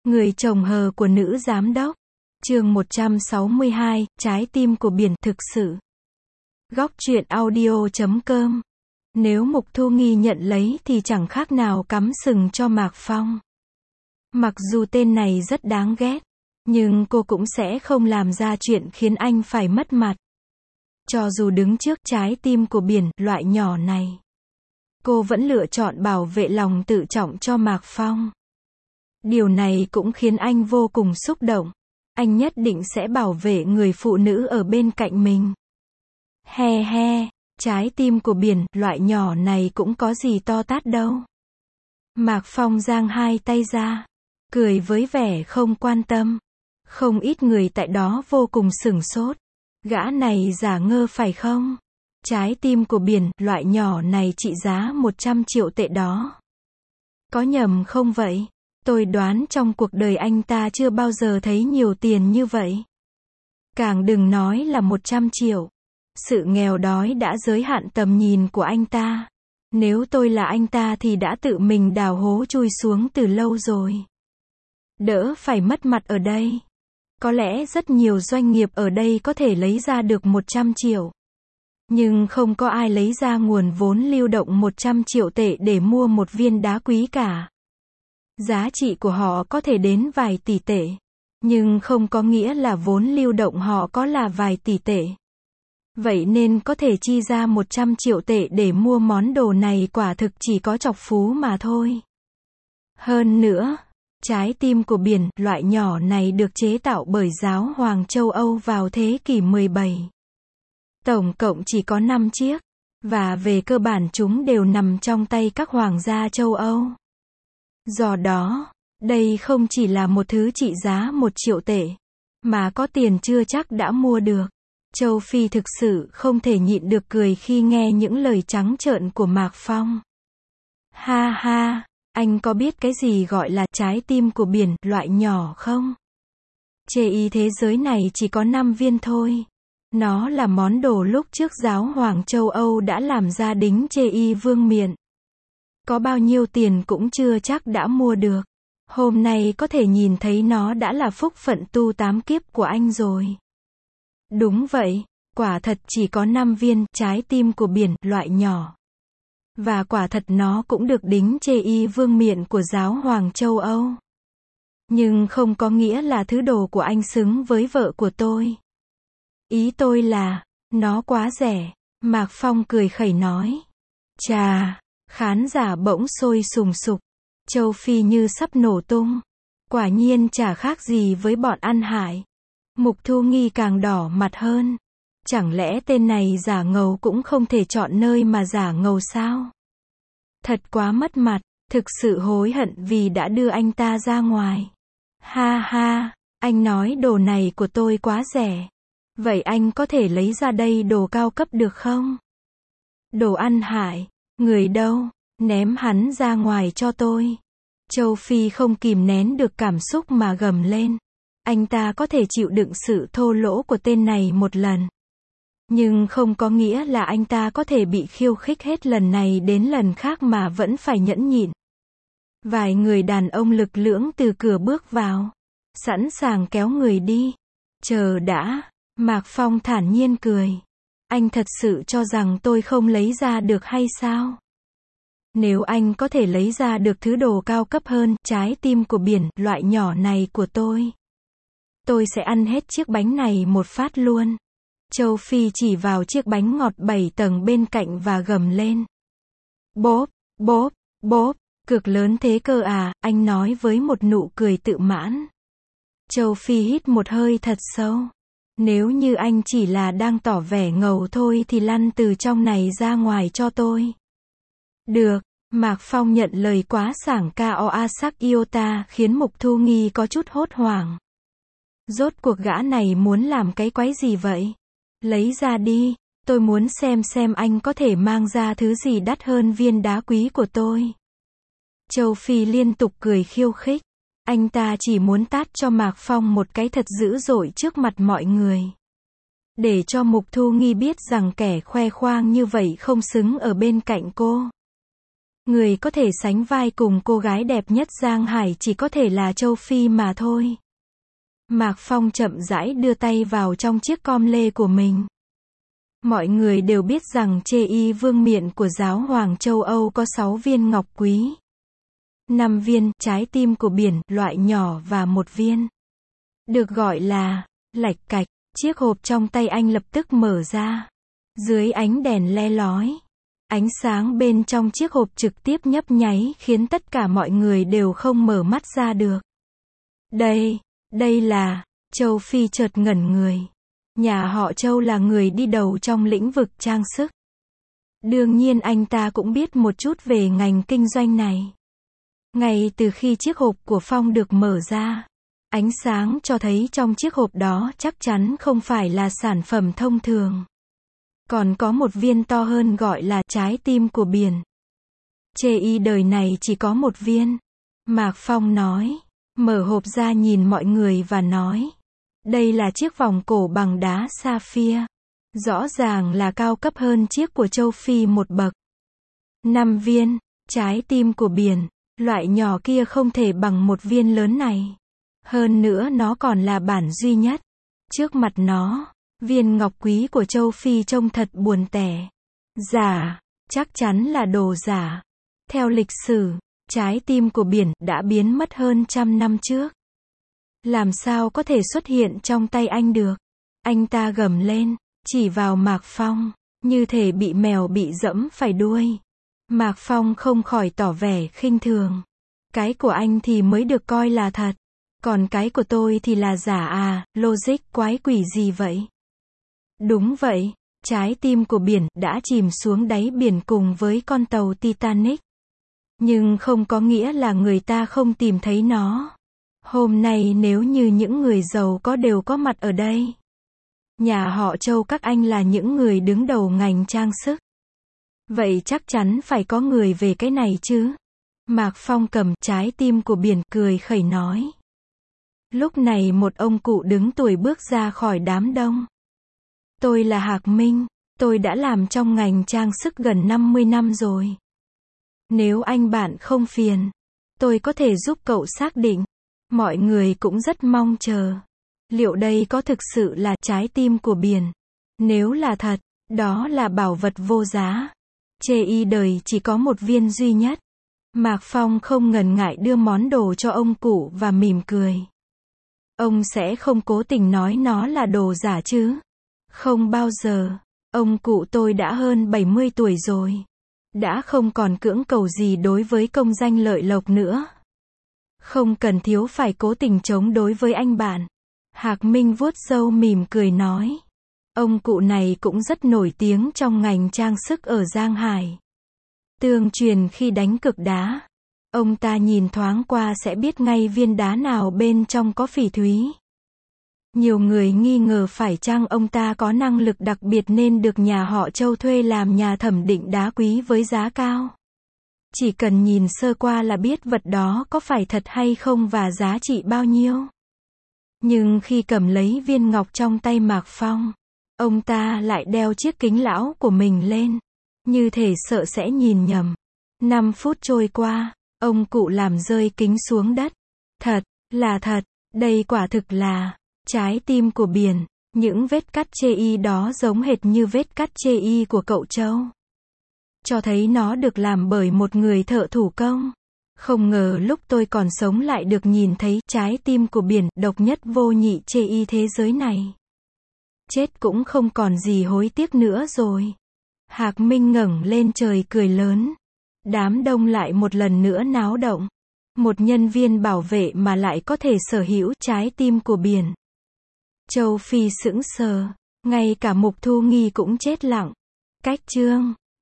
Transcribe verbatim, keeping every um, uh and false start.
Người chồng hờ của nữ giám đốc. Chương một trăm sáu mươi hai, trái tim của biển, thực sự. Góc truyện audio chấm com. Nếu Mục Thu Nghi nhận lấy thì chẳng khác nào cắm sừng cho Mạc Phong. Mặc dù tên này rất đáng ghét, nhưng cô cũng sẽ không làm ra chuyện khiến anh phải mất mặt. Cho dù đứng trước trái tim của biển, loại nhỏ này, cô vẫn lựa chọn bảo vệ lòng tự trọng cho Mạc Phong. Điều này cũng khiến anh vô cùng xúc động. Anh nhất định sẽ bảo vệ người phụ nữ ở bên cạnh mình. He he, trái tim của biển, loại nhỏ này cũng có gì to tát đâu. Mạc Phong giang hai tay ra, cười với vẻ không quan tâm. Không ít người tại đó vô cùng sửng sốt. Gã này giả ngơ phải không? Trái tim của biển, loại nhỏ này trị giá một trăm triệu tệ đó. Có nhầm không vậy? Tôi đoán trong cuộc đời anh ta chưa bao giờ thấy nhiều tiền như vậy. Càng đừng nói là một trăm triệu. Sự nghèo đói đã giới hạn tầm nhìn của anh ta. Nếu tôi là anh ta thì đã tự mình đào hố chui xuống từ lâu rồi. Đỡ phải mất mặt ở đây. Có lẽ rất nhiều doanh nghiệp ở đây có thể lấy ra được một trăm triệu. Nhưng không có ai lấy ra nguồn vốn lưu động một trăm triệu tệ để mua một viên đá quý cả. Giá trị của họ có thể đến vài tỷ tệ. Nhưng không có nghĩa là vốn lưu động họ có là vài tỷ tệ. Vậy nên có thể chi ra một trăm triệu tệ để mua món đồ này quả thực chỉ có chọc phú mà thôi. Hơn nữa, trái tim của biển, loại nhỏ này được chế tạo bởi giáo hoàng châu Âu vào thế kỷ mười bảy. Tổng cộng chỉ có năm chiếc. Và về cơ bản chúng đều nằm trong tay các hoàng gia châu Âu. Do đó, đây không chỉ là một thứ trị giá một triệu tệ, mà có tiền chưa chắc đã mua được. Châu Phi thực sự không thể nhịn được cười khi nghe những lời trắng trợn của Mạc Phong. Ha ha, anh có biết cái gì gọi là trái tim của biển, loại nhỏ không? Chê y thế giới này chỉ có năm viên thôi. Nó là món đồ lúc trước giáo hoàng châu Âu đã làm ra đính chê y vương miện. Có bao nhiêu tiền cũng chưa chắc đã mua được. Hôm nay có thể nhìn thấy nó đã là phúc phận tu tám kiếp của anh rồi. Đúng vậy, quả thật chỉ có năm viên, trái tim của biển, loại nhỏ. Và quả thật nó cũng được đính chê y vương miện của giáo hoàng châu Âu. Nhưng không có nghĩa là thứ đồ của anh xứng với vợ của tôi. Ý tôi là, nó quá rẻ. Mạc Phong cười khẩy nói. Chà, khán giả bỗng sôi sùng sục. Châu Phi như sắp nổ tung. Quả nhiên chả khác gì với bọn ăn hại. Mục Thu Nghi càng đỏ mặt hơn. Chẳng lẽ tên này giả ngầu cũng không thể chọn nơi mà giả ngầu sao? Thật quá mất mặt, thực sự hối hận vì đã đưa anh ta ra ngoài. Ha ha, anh nói đồ này của tôi quá rẻ. Vậy anh có thể lấy ra đây đồ cao cấp được không? Đồ ăn hại, người đâu, ném hắn ra ngoài cho tôi. Châu Phi không kìm nén được cảm xúc mà gầm lên. Anh ta có thể chịu đựng sự thô lỗ của tên này một lần. Nhưng không có nghĩa là anh ta có thể bị khiêu khích hết lần này đến lần khác mà vẫn phải nhẫn nhịn. Vài người đàn ông lực lưỡng từ cửa bước vào. Sẵn sàng kéo người đi. Chờ đã. Mạc Phong thản nhiên cười. Anh thật sự cho rằng tôi không lấy ra được hay sao? Nếu anh có thể lấy ra được thứ đồ cao cấp hơn, trái tim của biển, loại nhỏ này của tôi, tôi sẽ ăn hết chiếc bánh này một phát luôn. Châu Phi chỉ vào chiếc bánh ngọt bảy tầng bên cạnh và gầm lên. Bốp, bốp, bốp, cực lớn thế cơ à, anh nói với một nụ cười tự mãn. Châu Phi hít một hơi thật sâu. Nếu như anh chỉ là đang tỏ vẻ ngầu thôi thì lăn từ trong này ra ngoài cho tôi. Được, Mạc Phong nhận lời quá sảng cao Asak Iota khiến Mục Thu Nghi có chút hốt hoảng. Rốt cuộc gã này muốn làm cái quái gì vậy? Lấy ra đi, tôi muốn xem xem anh có thể mang ra thứ gì đắt hơn viên đá quý của tôi. Châu Phi liên tục cười khiêu khích. Anh ta chỉ muốn tát cho Mạc Phong một cái thật dữ dội trước mặt mọi người. Để cho Mục Thu Nghi biết rằng kẻ khoe khoang như vậy không xứng ở bên cạnh cô. Người có thể sánh vai cùng cô gái đẹp nhất Giang Hải chỉ có thể là Châu Phi mà thôi. Mạc Phong chậm rãi đưa tay vào trong chiếc com lê của mình. Mọi người đều biết rằng chê y vương miện của giáo hoàng châu Âu có sáu viên ngọc quý. năm viên, trái tim của biển, loại nhỏ và một viên. Được gọi là, lạch cạch. Chiếc hộp trong tay anh lập tức mở ra. Dưới ánh đèn le lói. Ánh sáng bên trong chiếc hộp trực tiếp nhấp nháy khiến tất cả mọi người đều không mở mắt ra được. Đây, đây là, Châu Phi chợt ngẩn người. Nhà họ Châu là người đi đầu trong lĩnh vực trang sức. Đương nhiên anh ta cũng biết một chút về ngành kinh doanh này. Ngay từ khi chiếc hộp của Phong được mở ra, ánh sáng cho thấy trong chiếc hộp đó chắc chắn không phải là sản phẩm thông thường. Còn có một viên to hơn gọi là trái tim của biển. Chê y đời này chỉ có một viên. Mạc Phong nói, mở hộp ra nhìn mọi người và nói. Đây là chiếc vòng cổ bằng đá sapphire. Rõ ràng là cao cấp hơn chiếc của Châu Phi một bậc. năm viên, trái tim của biển. Loại nhỏ kia không thể bằng một viên lớn này. Hơn nữa nó còn là bản duy nhất. Trước mặt nó, viên ngọc quý của Châu Phi trông thật buồn tẻ. Giả, chắc chắn là đồ giả. Theo lịch sử, trái tim của biển đã biến mất hơn trăm năm trước. Làm sao có thể xuất hiện trong tay anh được? Anh ta gầm lên, chỉ vào Mạc Phong, như thể bị mèo bị dẫm phải đuôi. Mạc Phong không khỏi tỏ vẻ khinh thường. Cái của anh thì mới được coi là thật. Còn cái của tôi thì là giả à, logic quái quỷ gì vậy? Đúng vậy, trái tim của biển đã chìm xuống đáy biển cùng với con tàu Titanic. Nhưng không có nghĩa là người ta không tìm thấy nó. Hôm nay nếu như những người giàu có đều có mặt ở đây. Nhà họ Châu các anh là những người đứng đầu ngành trang sức. Vậy chắc chắn phải có người về cái này chứ. Mạc Phong cầm trái tim của biển cười khẩy nói. Lúc này một ông cụ đứng tuổi bước ra khỏi đám đông. Tôi là Hạc Minh, tôi đã làm trong ngành trang sức gần năm mươi năm rồi. Nếu anh bạn không phiền, tôi có thể giúp cậu xác định. Mọi người cũng rất mong chờ. Liệu đây có thực sự là trái tim của biển? Nếu là thật, đó là bảo vật vô giá. Chê y đời chỉ có một viên duy nhất. Mạc Phong không ngần ngại đưa món đồ cho ông cụ và mỉm cười. Ông sẽ không cố tình nói nó là đồ giả chứ? Không bao giờ. Ông cụ tôi đã hơn bảy mươi tuổi rồi. Đã không còn cưỡng cầu gì đối với công danh lợi lộc nữa. Không cần thiếu phải cố tình chống đối với anh bạn. Hạc Minh vuốt râu mỉm cười nói. Ông cụ này cũng rất nổi tiếng trong ngành trang sức ở Giang Hải. Tương truyền khi đánh cực đá, ông ta nhìn thoáng qua sẽ biết ngay viên đá nào bên trong có phỉ thúy. Nhiều người nghi ngờ phải chăng ông ta có năng lực đặc biệt nên được nhà họ Châu thuê làm nhà thẩm định đá quý với giá cao. Chỉ cần nhìn sơ qua là biết vật đó có phải thật hay không và giá trị bao nhiêu. Nhưng khi cầm lấy viên ngọc trong tay Mạc Phong, ông ta lại đeo chiếc kính lão của mình lên, như thể sợ sẽ nhìn nhầm. Năm phút trôi qua, ông cụ làm rơi kính xuống đất. Thật, là thật, đây quả thực là trái tim của biển. Những vết cắt chê y đó giống hệt như vết cắt chê y của cậu Châu. Cho thấy nó được làm bởi một người thợ thủ công. Không ngờ lúc tôi còn sống lại được nhìn thấy trái tim của biển, độc nhất vô nhị chê y thế giới này. Chết cũng không còn gì hối tiếc nữa rồi. Hạc Minh ngẩng lên trời cười lớn. Đám đông lại một lần nữa náo động. Một nhân viên bảo vệ mà lại có thể sở hữu trái tim của biển. Châu Phi sững sờ. Ngay cả Mục Thu Nghi cũng chết lặng. Cách chương